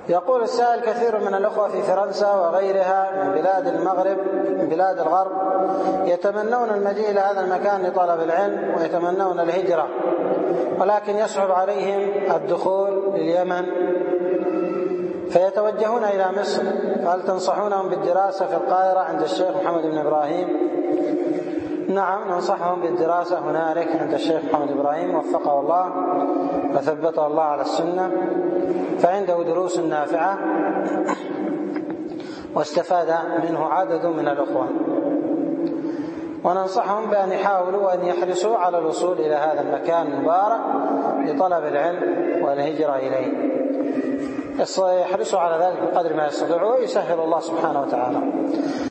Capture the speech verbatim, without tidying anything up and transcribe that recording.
يقول السائل: كثير من الأخوة في فرنسا وغيرها من بلاد المغرب من بلاد الغرب يتمنون المجيء إلى هذا المكان لطلب العلم ويتمنون الهجرة، ولكن يصعب عليهم الدخول لليمن فيتوجهون إلى مصر، فهل تنصحونهم بالدراسة في القاهرة عند الشيخ محمد بن إبراهيم؟ نعم، ننصحهم بالدراسة هنالك عند الشيخ محمد إبراهيم وفقه الله وثبته الله على السنة، فعنده دروس نافعة واستفاد منه عدد من الأخوة، وننصحهم بأن يحاولوا وأن يحرصوا على الوصول إلى هذا المكان المبارك لطلب العلم والهجرة إليه، يحرصوا على ذلك بقدر ما يستطيعوا ويسهل الله سبحانه وتعالى.